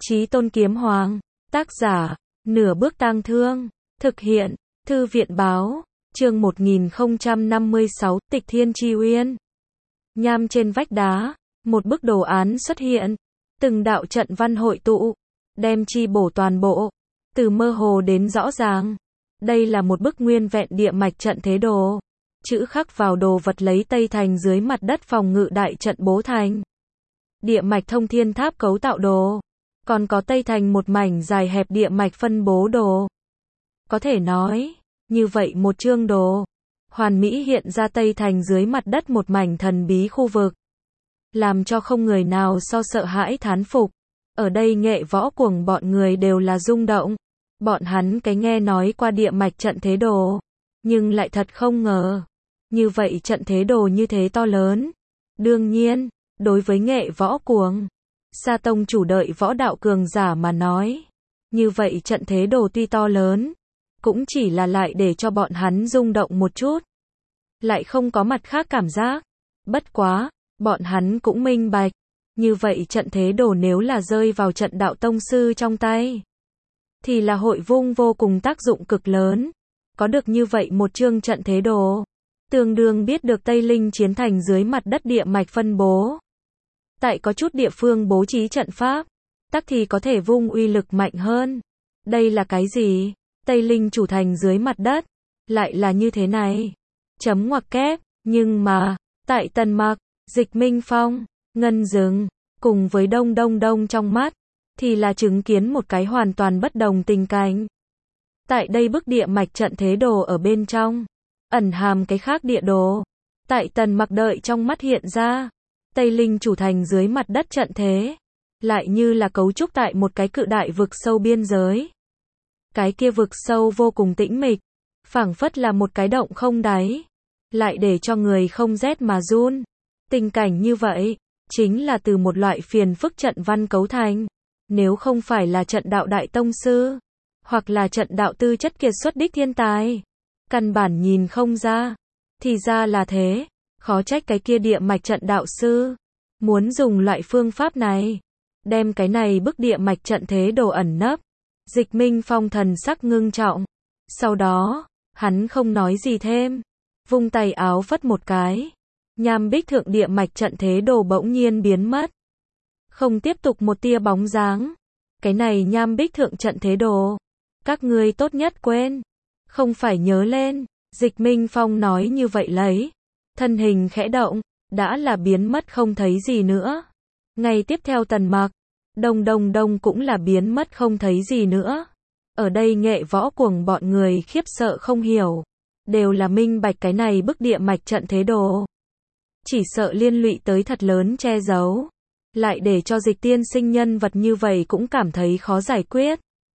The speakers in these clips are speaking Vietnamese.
Chí Tôn Kiếm Hoàng. Tác giả, Nửa Bước Tang Thương. Thực hiện, Thư viện báo. Chương 1056, Tịch Thiên Chi Uyên. Nham trên vách đá, một bức đồ án xuất hiện. Từng đạo trận văn hội tụ, đem chi bổ toàn bộ, từ mơ hồ đến rõ ràng. Đây là một bức nguyên vẹn địa mạch trận thế đồ. Chữ khắc vào đồ vật lấy Tây Thành dưới mặt đất phòng ngự đại trận bố thành. Địa mạch thông thiên tháp cấu tạo đồ. Còn có Tây Thành một mảnh dài hẹp địa mạch phân bố đồ. Có thể nói, như vậy một chương đồ, hoàn mỹ hiện ra Tây Thành dưới mặt đất một mảnh thần bí khu vực. Làm cho không người nào so sợ hãi thán phục. Ở đây nghệ võ cuồng bọn người đều là rung động. Bọn hắn cái nghe nói qua địa mạch trận thế đồ, nhưng lại thật không ngờ. Như vậy trận thế đồ như thế to lớn. Đương nhiên, đối với nghệ võ cuồng, Sa Tông chủ đợi võ đạo cường giả mà nói. Như vậy trận thế đồ tuy to lớn, cũng chỉ là lại để cho bọn hắn rung động một chút. Lại không có mặt khác cảm giác. Bất quá, bọn hắn cũng minh bạch. Như vậy trận thế đồ nếu là rơi vào trận đạo tông sư trong tay, thì là hội vung vô cùng tác dụng cực lớn. Có được như vậy một chương trận thế đồ, tương đương biết được Tây Linh chiến thành dưới mặt đất địa mạch phân bố. Tại có chút địa phương bố trí trận pháp, tắc thì có thể vung uy lực mạnh hơn. Đây là cái gì? Tây Linh chủ thành dưới mặt đất, lại là như thế này. Chấm ngoặc kép, nhưng mà, tại Tần Mặc, Dịch Minh Phong, Ngân Dừng, cùng với Đông Đông Đông trong mắt, thì là chứng kiến một cái hoàn toàn bất đồng tình cảnh. Tại đây bức địa mạch trận thế đồ ở bên trong, ẩn hàm cái khác địa đồ. Tại Tần Mặc đợi trong mắt hiện ra, Tây Linh chủ thành dưới mặt đất trận thế, lại như là cấu trúc tại một cái cự đại vực sâu biên giới. Cái kia vực sâu vô cùng tĩnh mịch, phảng phất là một cái động không đáy, lại để cho người không rét mà run. Tình cảnh như vậy, chính là từ một loại phiền phức trận văn cấu thành. Nếu không phải là trận đạo đại tông sư, hoặc là trận đạo tư chất kiệt xuất đích thiên tài, căn bản nhìn không ra. Thì ra là thế, khó trách cái kia địa mạch trận đạo sư muốn dùng loại phương pháp này, đem cái này bức địa mạch trận thế đồ ẩn nấp. Dịch Minh Phong thần sắc ngưng trọng. Sau đó, hắn không nói gì thêm, vung tay áo phất một cái. Nham bích thượng địa mạch trận thế đồ bỗng nhiên biến mất. Không tiếp tục một tia bóng dáng. Cái này nham bích thượng trận thế đồ, các ngươi tốt nhất quên, không phải nhớ lên. Dịch Minh Phong nói như vậy lấy, thân hình khẽ động, đã là biến mất không thấy gì nữa. Ngày tiếp theo Tần Mặc, Đông Đông Đông cũng là biến mất không thấy gì nữa. Ở đây nghệ võ cuồng bọn người khiếp sợ không hiểu, đều là minh bạch cái này bức địa mạch trận thế đồ, chỉ sợ liên lụy tới thật lớn che giấu, lại để cho Dịch tiên sinh nhân vật như vậy cũng cảm thấy khó giải quyết.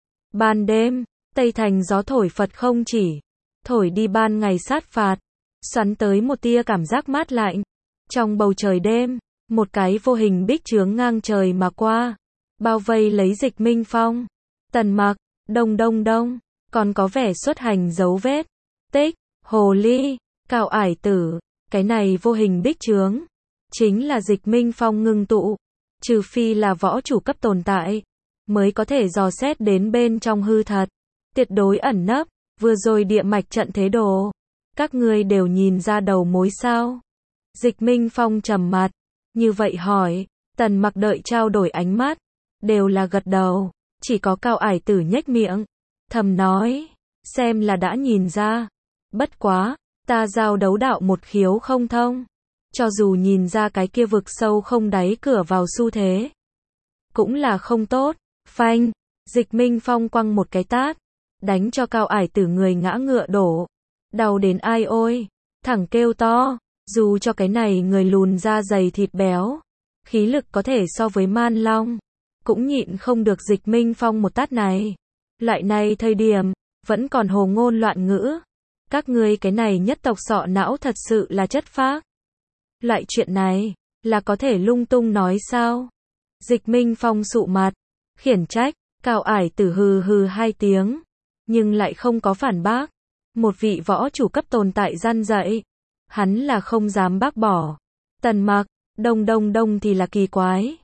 Ban đêm, Tây Thành gió thổi phật không chỉ, thổi đi ban ngày sát phạt, xoắn tới một tia cảm giác mát lạnh. Trong bầu trời đêm, một cái vô hình bích chướng ngang trời mà qua, bao vây lấy Dịch Minh Phong, Tần Mặc, Đông Đông Đông, còn có vẻ xuất hành dấu vết, tích, hồ ly, Cao Ải Tử. Cái này vô hình bích chướng, chính là Dịch Minh Phong ngưng tụ, trừ phi là võ chủ cấp tồn tại, mới có thể dò xét đến bên trong hư thật, tuyệt đối ẩn nấp. Vừa rồi địa mạch trận thế đồ, các ngươi đều nhìn ra đầu mối sao? Dịch Minh Phong trầm mặt, như vậy hỏi. Tần Mặc đợi trao đổi ánh mắt, đều là gật đầu, chỉ có Cao Ải Tử nhếch miệng, thầm nói, xem là đã nhìn ra. Bất quá, ta giao đấu đạo một khiếu không thông, cho dù nhìn ra cái kia vực sâu không đáy cửa vào xu thế, cũng là không tốt. Phanh, Dịch Minh Phong quăng một cái tát, đánh cho Cao Ải Tử người ngã ngựa đổ, đau đến ai ôi, thẳng kêu to. Dù cho cái này người lùn da dày thịt béo, khí lực có thể so với Man Long, cũng nhịn không được Dịch Minh Phong một tát này. Loại này thời điểm, vẫn còn hồ ngôn loạn ngữ. Các ngươi cái này nhất tộc sọ não thật sự là chất phác. Loại chuyện này, là có thể lung tung nói sao? Dịch Minh Phong sụ mặt, khiển trách. Cao Ải Tử hừ hừ hai tiếng, nhưng lại không có phản bác. Một vị võ chủ cấp tồn tại gian dạy, hắn là không dám bác bỏ. Tần Mặc, Đông Đông Đông thì là kỳ quái.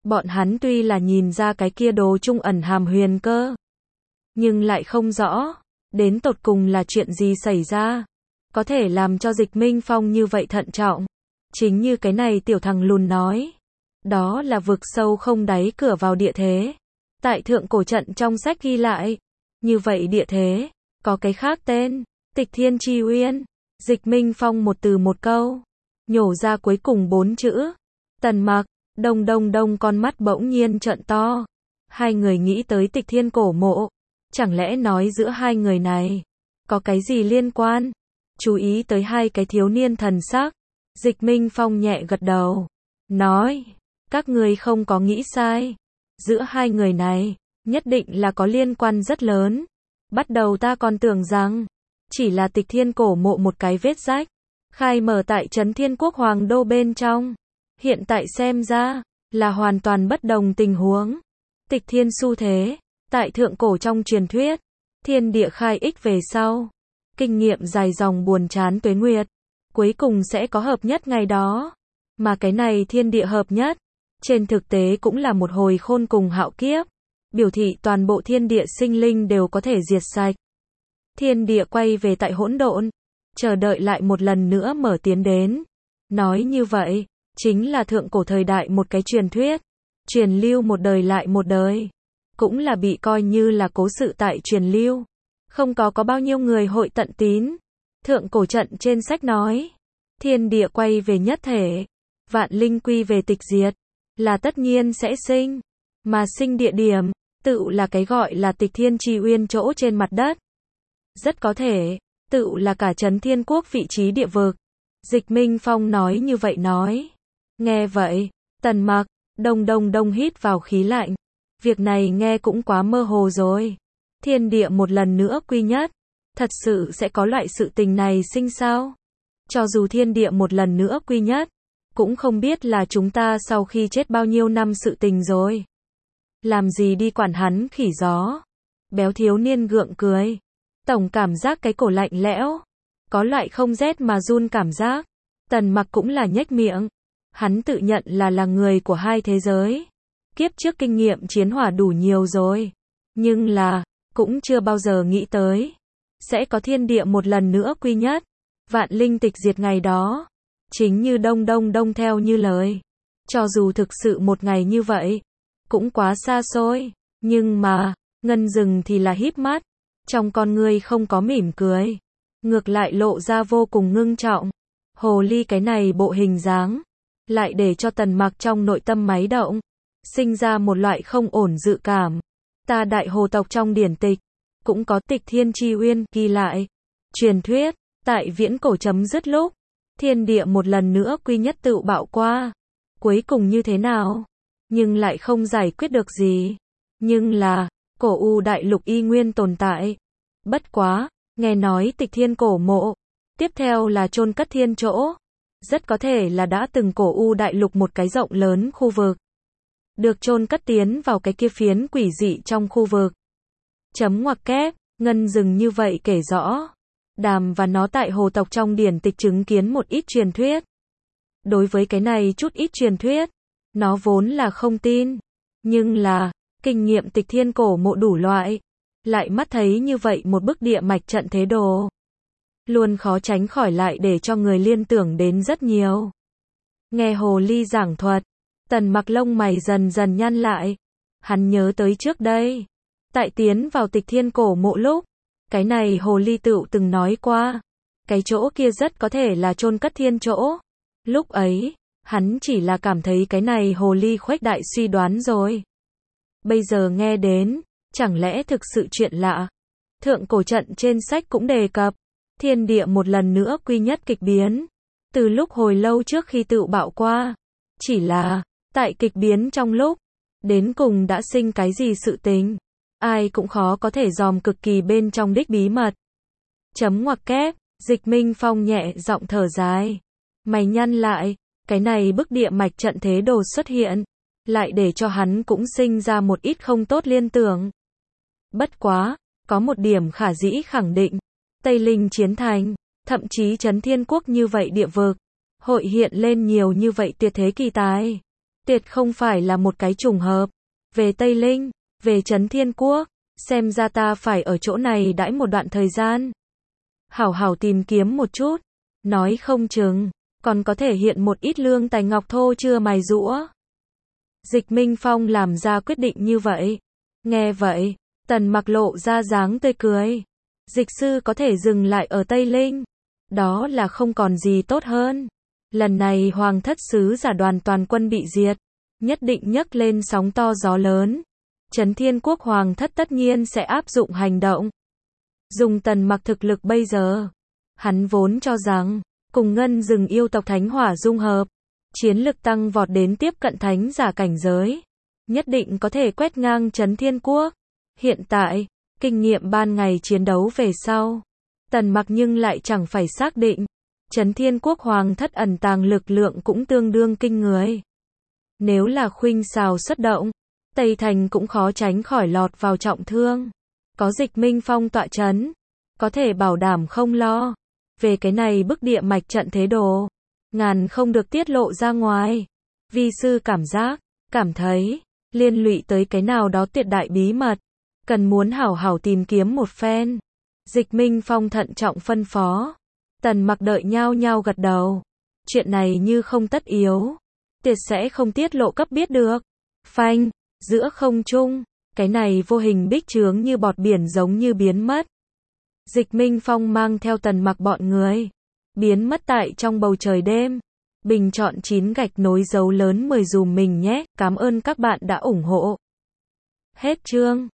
Bọn hắn tuy là nhìn ra cái kia đồ trung ẩn hàm huyền cơ, nhưng lại không rõ, đến tột cùng là chuyện gì xảy ra, có thể làm cho Dịch Minh Phong như vậy thận trọng. Chính như cái này tiểu thằng lùn nói, đó là vực sâu không đáy cửa vào địa thế. Tại thượng cổ trận trong sách ghi lại, như vậy địa thế, có cái khác tên, Tịch Thiên Chi Uyên. Dịch Minh Phong một từ một câu, nhổ ra cuối cùng 4 chữ. Tần Mặc, đông con mắt bỗng nhiên trợn to. Hai người nghĩ tới Tịch Thiên cổ mộ, chẳng lẽ nói giữa hai người này có cái gì liên quan? Chú ý tới hai cái thiếu niên thần sắc, Dịch Minh Phong nhẹ gật đầu, nói, các ngươi không có nghĩ sai, giữa hai người này nhất định là có liên quan rất lớn. Bắt đầu ta còn tưởng rằng chỉ là Tịch Thiên cổ mộ một cái vết rách, khai mở tại Trấn Thiên Quốc Hoàng Đô bên trong. Hiện tại xem ra, là hoàn toàn bất đồng tình huống. Tịch Thiên xu thế, tại thượng cổ trong truyền thuyết, thiên địa khai ích về sau, kinh nghiệm dài dòng buồn chán tuế nguyệt, cuối cùng sẽ có hợp nhất ngày đó. Mà cái này thiên địa hợp nhất, trên thực tế cũng là một hồi khôn cùng hạo kiếp, biểu thị toàn bộ thiên địa sinh linh đều có thể diệt sạch. Thiên địa quay về tại hỗn độn, chờ đợi lại một lần nữa mở tiến đến. Nói như vậy, chính là thượng cổ thời đại một cái truyền thuyết, truyền lưu một đời lại một đời, cũng là bị coi như là cố sự tại truyền lưu. Không có bao nhiêu người hội tận tín. Thượng cổ trận trên sách nói, thiên địa quay về nhất thể, vạn linh quy về tịch diệt, là tất nhiên sẽ sinh, mà sinh địa điểm, tự là cái gọi là Tịch Thiên Chi Uyên chỗ trên mặt đất. Rất có thể, tự là cả Trấn Thiên Quốc vị trí địa vực. Dịch Minh Phong nói như vậy nói. Nghe vậy, Tần Mặc, đông hít vào khí lạnh. Việc này nghe cũng quá mơ hồ rồi. Thiên địa một lần nữa quy nhất, thật sự sẽ có loại sự tình này sinh sao? Cho dù thiên địa một lần nữa quy nhất, cũng không biết là chúng ta sau khi chết bao nhiêu năm sự tình rồi. Làm gì đi quản hắn khỉ gió. Béo thiếu niên gượng cười. Tổng cảm giác cái cổ lạnh lẽo, có loại không rét mà run cảm giác. Tần Mặc cũng là nhếch miệng. Hắn tự nhận là người của hai thế giới. Kiếp trước kinh nghiệm chiến hỏa đủ nhiều rồi. Nhưng là, cũng chưa bao giờ nghĩ tới sẽ có thiên địa một lần nữa quy nhất, vạn linh tịch diệt ngày đó. Chính như đông theo như lời. Cho dù thực sự một ngày như vậy, cũng quá xa xôi. Nhưng mà, Ngân Dừng thì là híp mắt. Trong con ngươi không có mỉm cười, ngược lại lộ ra vô cùng ngưng trọng. Hồ ly cái này bộ hình dáng, lại để cho Tần Mặc trong nội tâm máy động, sinh ra một loại không ổn dự cảm. Ta đại hồ tộc trong điển tịch, cũng có Tịch Thiên Chi Uyên ghi lại. Truyền thuyết, tại viễn cổ chấm dứt lúc, thiên địa một lần nữa quy nhất tự bạo qua. Cuối cùng như thế nào? Nhưng lại không giải quyết được gì. Nhưng là, cổ U đại lục y nguyên tồn tại. Bất quá, nghe nói Tịch Thiên cổ mộ, tiếp theo là chôn cất thiên chỗ. Rất có thể là đã từng cổ U đại lục một cái rộng lớn khu vực, được chôn cất tiến vào cái kia phiến quỷ dị trong khu vực. Chấm ngoặc kép, Ngân Dừng như vậy kể rõ. Đàm và nó tại hồ tộc trong điển tịch chứng kiến một ít truyền thuyết. Đối với cái này chút ít truyền thuyết, nó vốn là không tin. Nhưng là, kinh nghiệm Tịch Thiên cổ mộ đủ loại, lại mắt thấy như vậy một bức địa mạch trận thế đồ, luôn khó tránh khỏi lại để cho người liên tưởng đến rất nhiều. Nghe hồ ly giảng thuật, Tần Mặc lông mày dần dần nhăn lại. Hắn nhớ tới trước đây, tại tiến vào Tịch Thiên cổ mộ lúc, cái này hồ ly tựu từng nói qua, cái chỗ kia rất có thể là chôn cất thiên chỗ. Lúc ấy, hắn chỉ là cảm thấy cái này hồ ly khuếch đại suy đoán rồi. Bây giờ nghe đến, chẳng lẽ thực sự chuyện lạ. Thượng cổ trận trên sách cũng đề cập, thiên địa một lần nữa quy nhất kịch biến, từ lúc hồi lâu trước khi tự bạo qua. Chỉ là, tại kịch biến trong lúc, đến cùng đã sinh cái gì sự tình, ai cũng khó có thể dòm cực kỳ bên trong đích bí mật. Chấm ngoặc kép, Dịch Minh Phong nhẹ giọng thở dài. Mày nhăn lại, cái này bức địa mạch trận thế đồ xuất hiện, lại để cho hắn cũng sinh ra một ít không tốt liên tưởng. Bất quá, có một điểm khả dĩ khẳng định, Tây Linh chiến thành, thậm chí Trấn Thiên Quốc như vậy địa vực, hội hiện lên nhiều như vậy tuyệt thế kỳ tài. Tuyệt không phải là một cái trùng hợp. Về Tây Linh, về Trấn Thiên Quốc, xem ra ta phải ở chỗ này đãi một đoạn thời gian. Hảo hảo tìm kiếm một chút, nói không chừng, còn có thể hiện một ít lương tài ngọc thô chưa mài rũa. Dịch Minh Phong làm ra quyết định như vậy. Nghe vậy, Tần Mặc lộ ra dáng tươi cười. Dịch sư có thể dừng lại ở Tây Linh, đó là không còn gì tốt hơn. Lần này Hoàng thất sứ giả đoàn toàn quân bị diệt, nhất định nhấc lên sóng to gió lớn. Trấn Thiên Quốc Hoàng thất tất nhiên sẽ áp dụng hành động. Dùng Tần Mặc thực lực bây giờ, hắn vốn cho rằng, cùng Ngân Rừng yêu tộc Thánh Hỏa dung hợp, chiến lực tăng vọt đến tiếp cận thánh giả cảnh giới, nhất định có thể quét ngang Trấn Thiên Quốc. Hiện tại, kinh nghiệm ban ngày chiến đấu về sau, Tần Mặc nhưng lại chẳng phải xác định, Trấn Thiên Quốc Hoàng thất ẩn tàng lực lượng cũng tương đương kinh người. Nếu là khuynh xào xuất động, Tây Thành cũng khó tránh khỏi lọt vào trọng thương. Có Dịch Minh Phong tọa chấn, có thể bảo đảm không lo. Về cái này bức địa mạch trận thế đồ, ngàn không được tiết lộ ra ngoài. Vi sư cảm thấy, liên lụy tới cái nào đó tuyệt đại bí mật, cần muốn hảo hảo tìm kiếm một phen. Dịch Minh Phong thận trọng phân phó. Tần Mặc đợi nhao nhao gật đầu. Chuyện này như không tất yếu, tuyệt sẽ không tiết lộ cấp biết được. Phanh, giữa không trung, cái này vô hình bích chướng như bọt biển giống như biến mất. Dịch Minh Phong mang theo Tần Mặc bọn người, biến mất tại trong bầu trời đêm. Bình chọn 9 gạch nối dấu lớn 10 dùm mình nhé. Cảm ơn các bạn đã ủng hộ. Hết chương.